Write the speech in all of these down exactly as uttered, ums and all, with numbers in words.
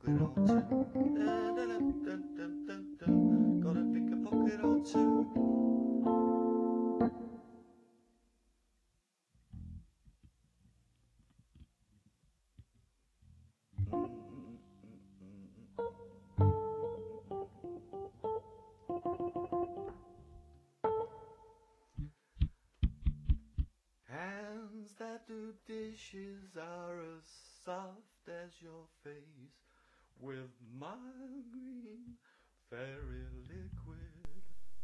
pocket or two. Dun, dun, dun, dun, dun, dun. Gotta pick a pocket or two. Hands that do dishes are as soft as your face, with mild green fairy liquid.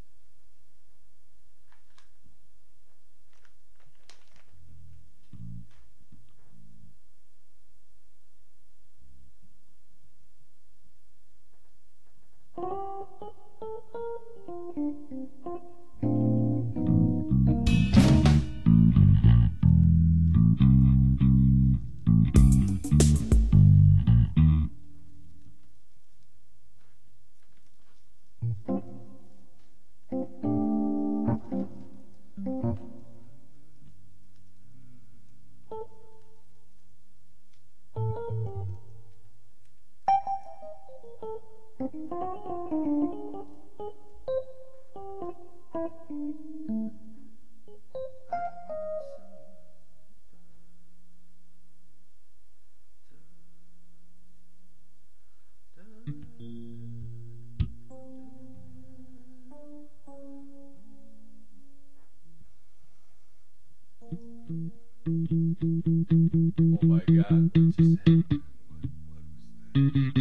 Oh my God, what just happened? What,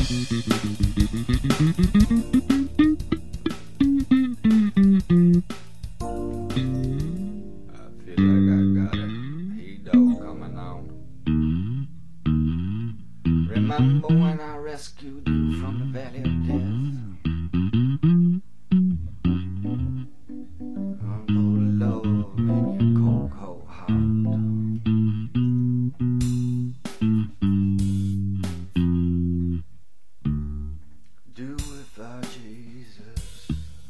I feel like I got a hedo coming on. Remember when I rescued you from the valley of death? Humble love in your cocoa heart. Do it for Jesus.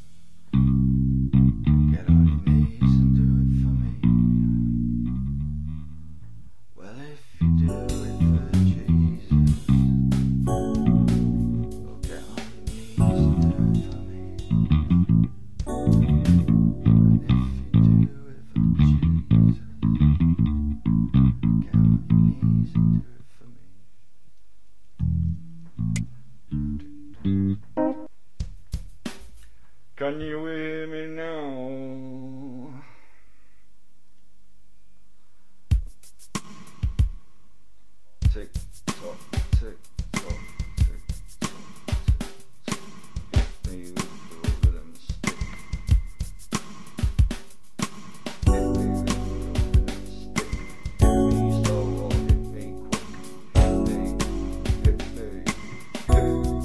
Get on your knees and do it for me. Well, if you do it for Jesus, oh, get on your knees and do it for me. And if you do it for Jesus, get on your knees and do it for me. Can you hear me now? Tick tock, tick tock, tick tock, tick tock. Hit me with the rhythm stick. Hit me with the rhythm stick. Hit me slow or hit me quick. Hit me, hit me, hit me.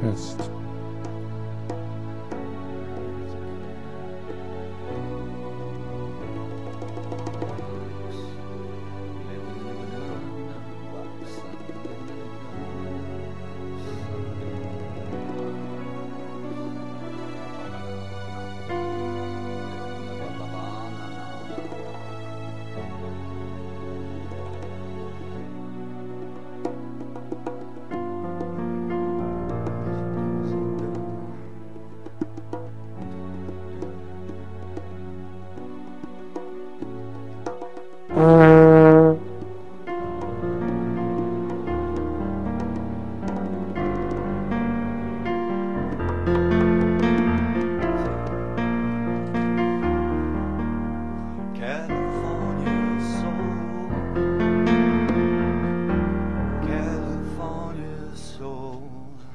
artist. California soul, California soul.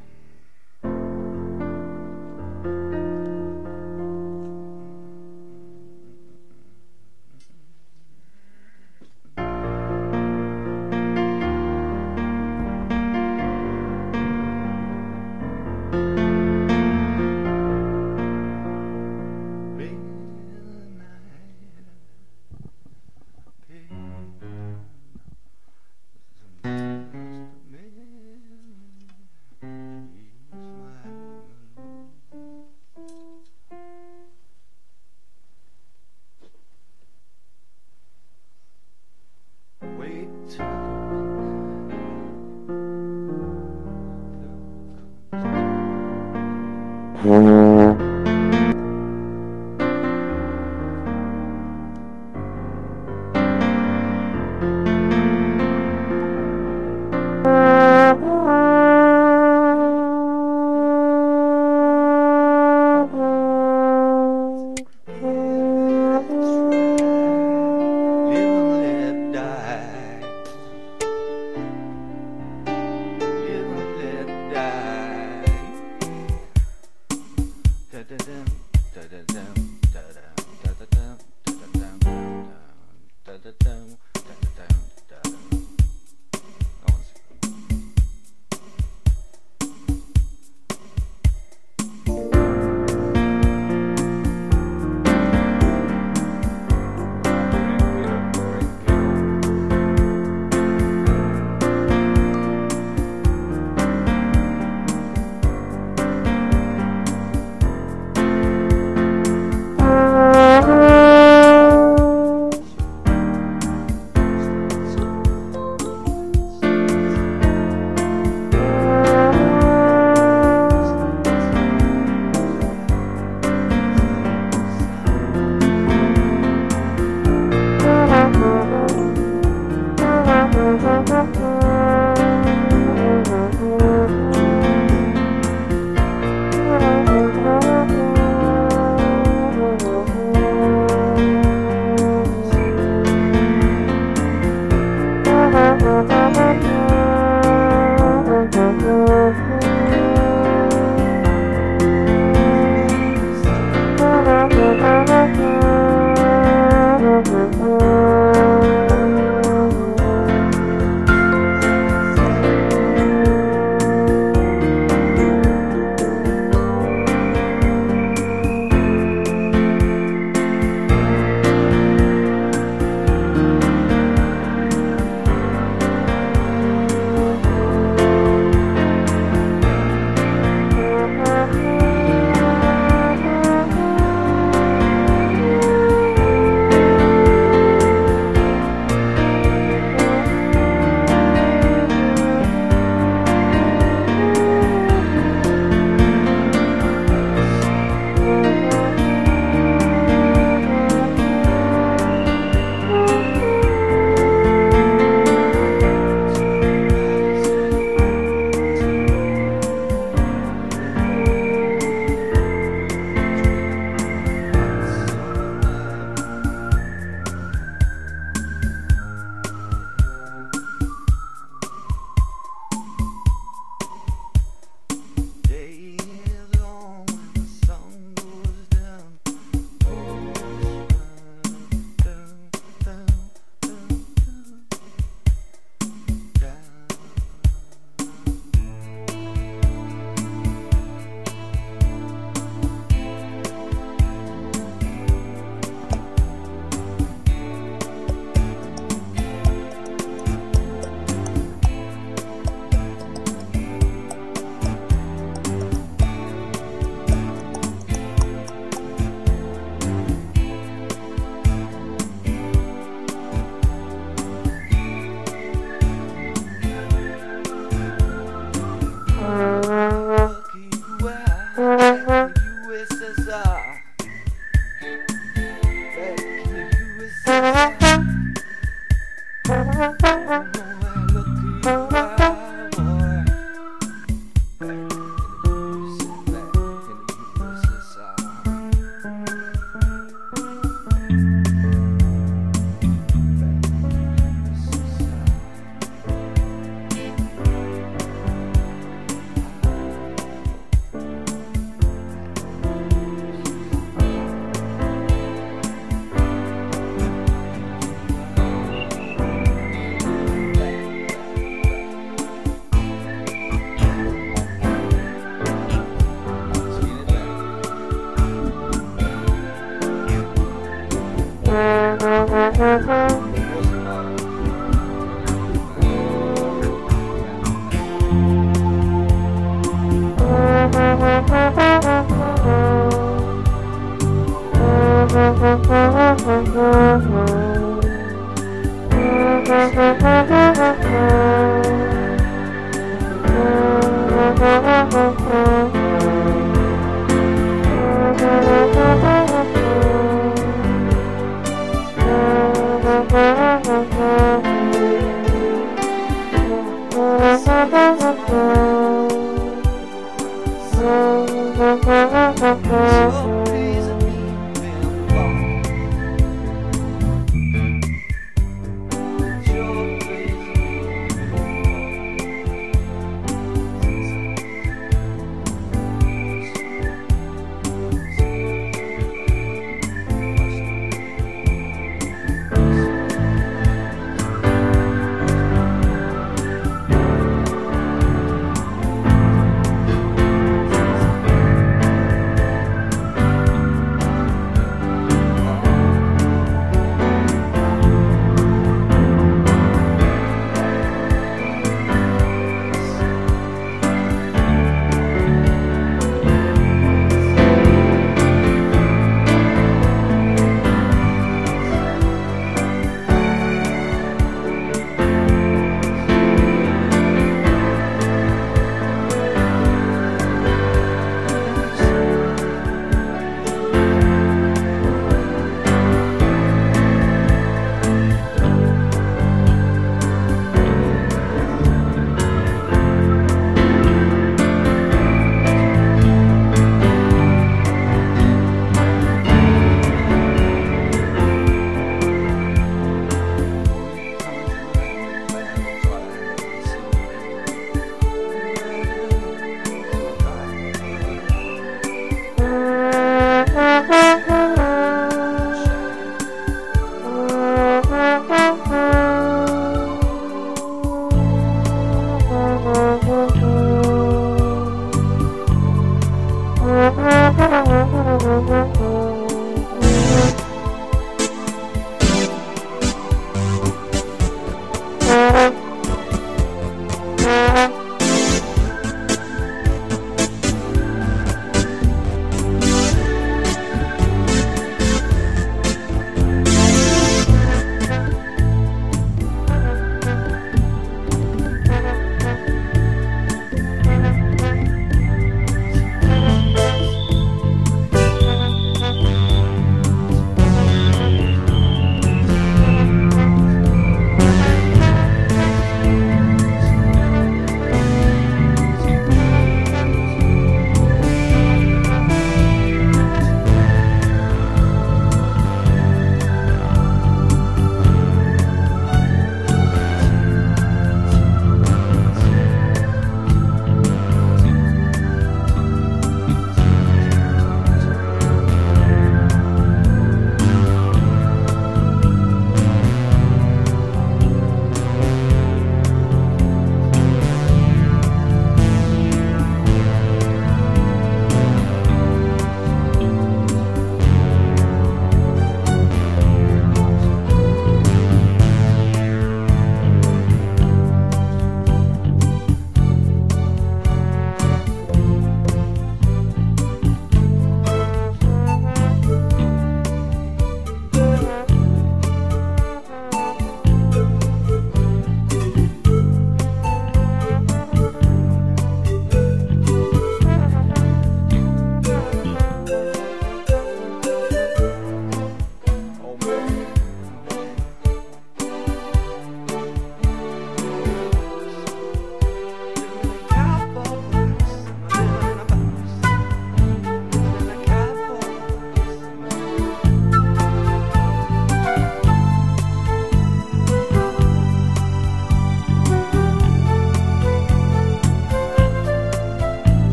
Wait till live and let die. Live and let die.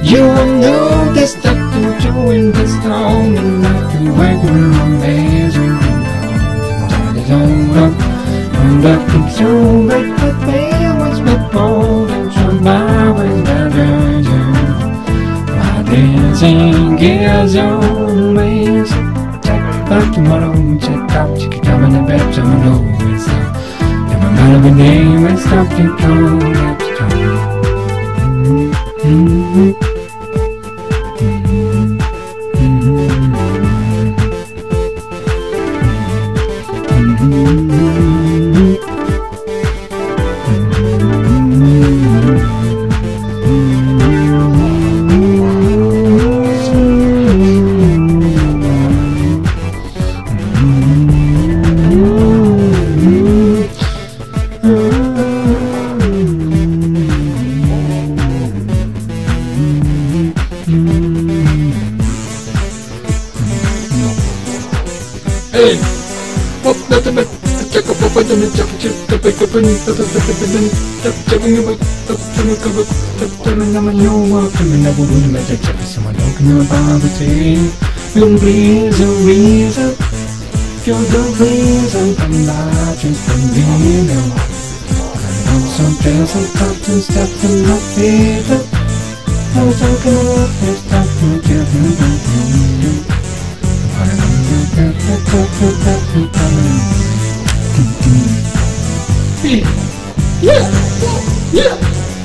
You will know there's stuff to do in this town, and not to work around days and time is over. I'm back to two, but the pain was with bold and survivors better. My dancing gears on ways. Check back tomorrow, check out, check it out in the bed, I'm alone. Never mind of a name, it's stuff to go, let's go. Mm-hmm. Hey, pop that a bit. Check up up and check check the pick up and the the checking about the checking about the checking on my new work and never would let it check someone looking about the team. You'll breeze a reason. You're the reason I'm not just being there. I know some days I got to step to my feet. I was talking about this stuff to get me to yeah, yeah.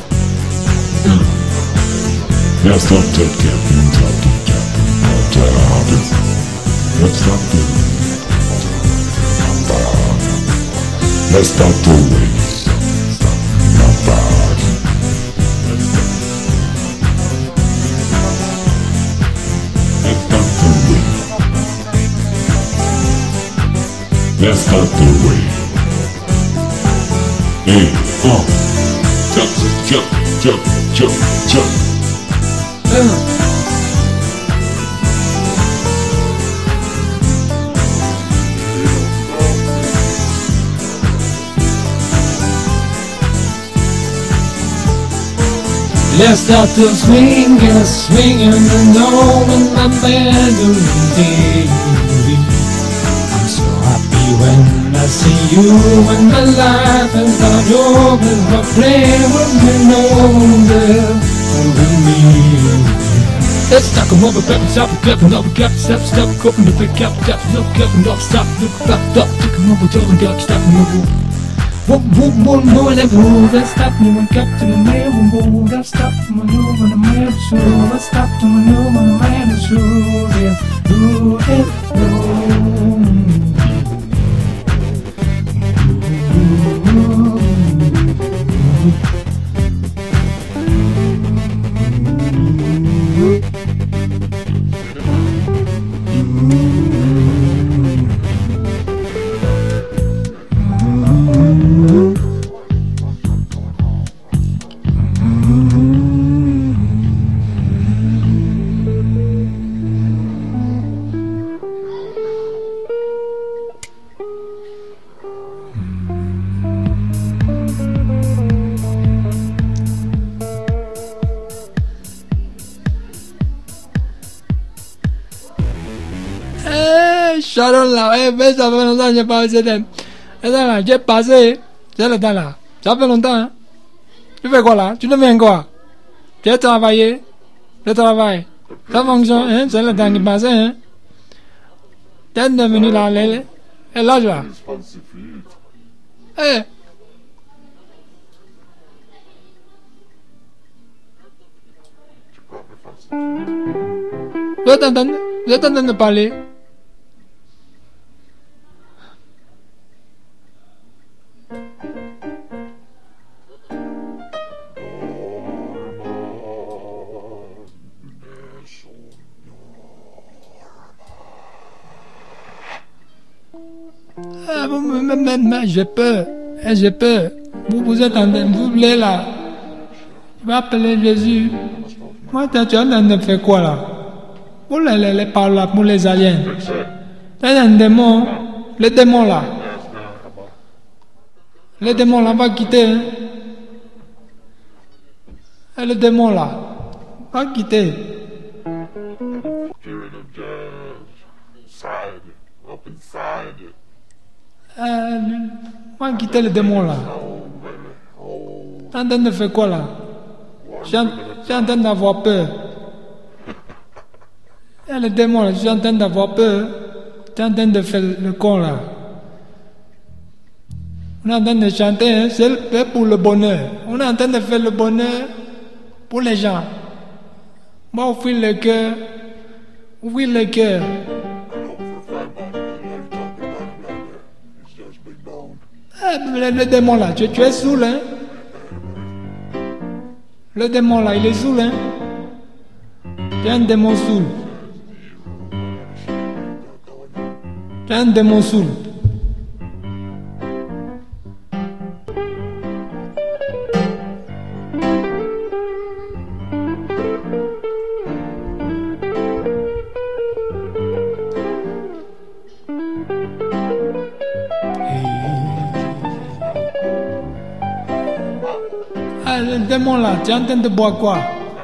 Let's stop that camping, stop that camping, all time. Let's stop the Let's stop the way. My body. Let's stop the way. Let's stop the way. Hey, uh, jump, jump, jump, jump, jump. Uh. Let's start to swing and swing and know in my melody. I'm so happy when I see you and my life is not over. My flame will be over over me. Let's talk about the pep, stop, pep, and up, cap, step, step, go from the big cap, step, no cap, and off, stop, look back, up, take a move, tell them, stop, move. Whoop, whoop, whoop, move, and move, let's stop, me, wake up to the mail, move, let's stop, maneuver, and the mail, so let's stop to maneuver, and the mail, so yeah, do it, do. Sharon là em bây giờ phải làm sao bao giờ đến bây giờ là chết ba mươi chết là ta là sao phải làm ta chú phải qua là chú nó phải qua chết ta phải gì chết ta phải sao phong số em sẽ là ta cái ba mươi em chết là mình đi làm lấy em lo chưa ê rất tân tân rất tân tân de parler. Ah, vous, mais, mais, mais, j'ai peur, eh, j'ai peur. Vous, vous êtes en train de vous voulez là. Tu vas appeler Jésus. Moi, tu es en train de faire quoi là? Vous les, les, les parlez là pour les aliens. Tu es un démon, les démons là. Les démons là, va quitter. Hein? Et le démon là. va quitter. Spirit of jazz. Inside. Up inside. Euh, va quitter le démon là. Oh, baby. Oh. T'es en train de faire quoi là? J'ai en j'ai en train d'avoir peur. Eh, le démon là, j'ai en train d'avoir peur. T'es en train de faire le con là. On est en train de chanter, hein, c'est fait pour le bonheur. On est en train de faire le bonheur pour les gens. Moi, ouvrir le cœur. Ouvrir le cœur. Eh, le, le démon là, tu, tu es saoul, hein? Le démon là, il est saoul, hein? Tu es un démon saoul. Tu es un démon saoul. Ah, le démon là, tu es en train de boire quoi?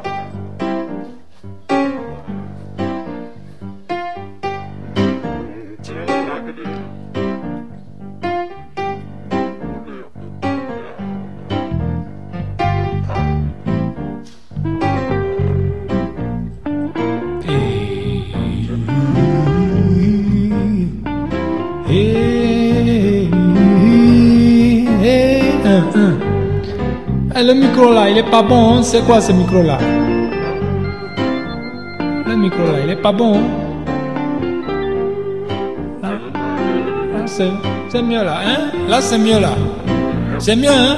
Eh, le micro là, il est pas bon, hein? C'est quoi ce micro là? Le micro là, il est pas bon, hein? Là, là c'est, c'est mieux là, hein? Là c'est mieux là. C'est mieux, hein?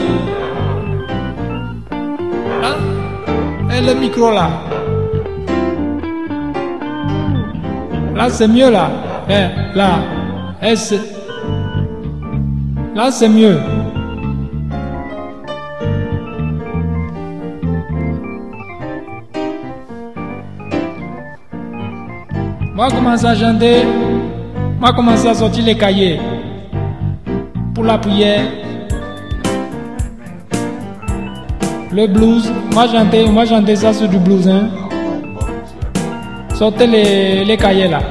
Là, et le micro là. Là c'est mieux là. Eh, là, eh, c'est... Là c'est mieux. Moi, commencer à chanter. Moi, commencer à sortir les cahiers. Pour la prière. Le blues. Moi, chanter, moi, chanter ça sur du blues, hein. Sortez les, les cahiers là.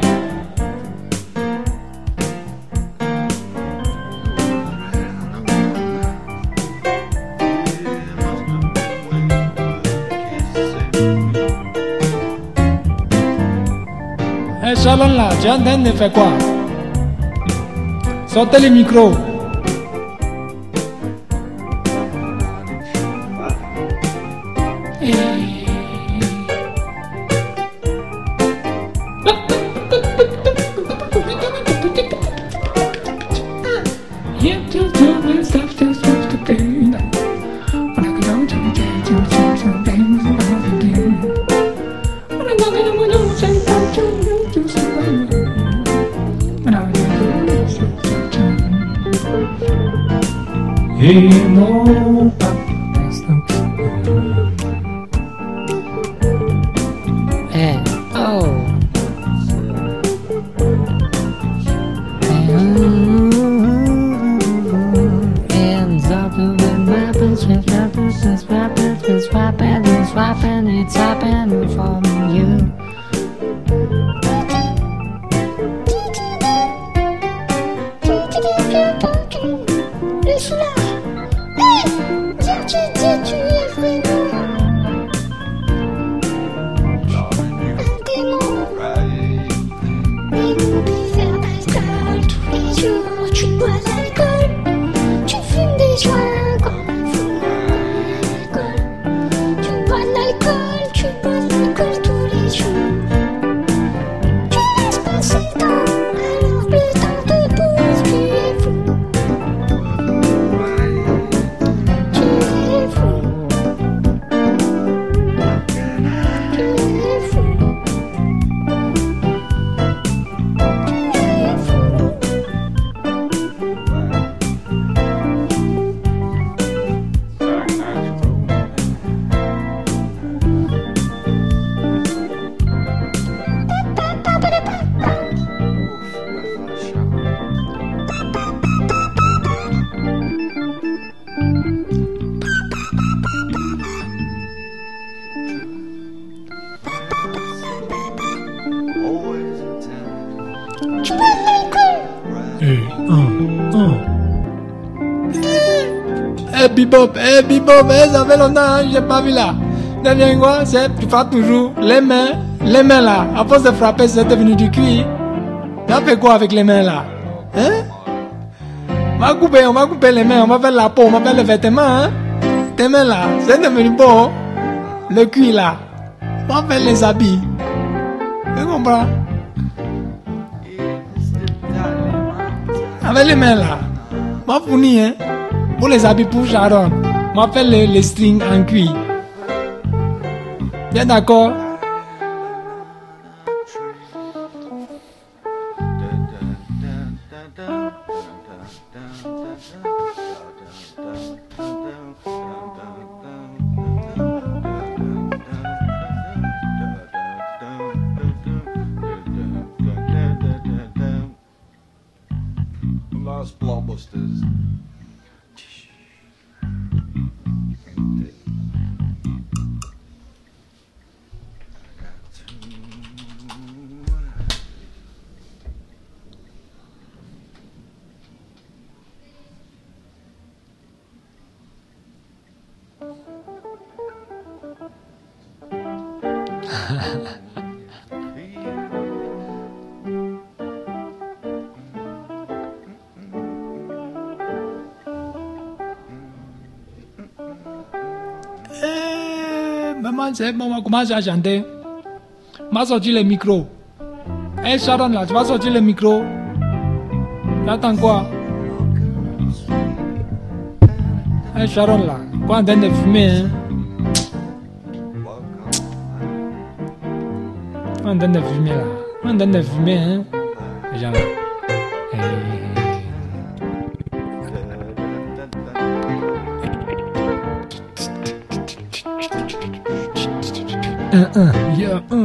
Eh, Shalom là, tu es en train de faire quoi? Sortez les micros. Hey, no, Eh, oh. Hands up with my business, my business, my business, swapping and swapping, it's happening for you. Eh, Bebop, eh, Bebop, eh, ça fait longtemps, hein, j'ai pas vu là. Devient quoi? C'est, tu frappes toujours les mains, les mains là. À force de frapper, c'est devenu du cuir. Tu as fait quoi avec les mains là? Hein? On va couper, on va couper les mains, on va faire la peau, on va faire le vêtement, hein? Tes mains là, c'est devenu beau. Le cuir là. On va faire les habits. Tu comprends? Avec les mains là. On va fournir, hein? Pour les habits pour Sharon. On va faire les, les strings en cuir. Bien d'accord? Last blockbusters. Maman, c'est bon, on va commencer à chanter. On va sortir le micro. Eh, hey, Sharon, là, tu vas sortir le micro. J'attends quoi? Eh, hey, Sharon, là, pas en train de fumer, hein? Pas en train de fumer, là. Pas en train de fumer, hein? Les gens, là. Hey, hey, hey. Un, un, yeah, un.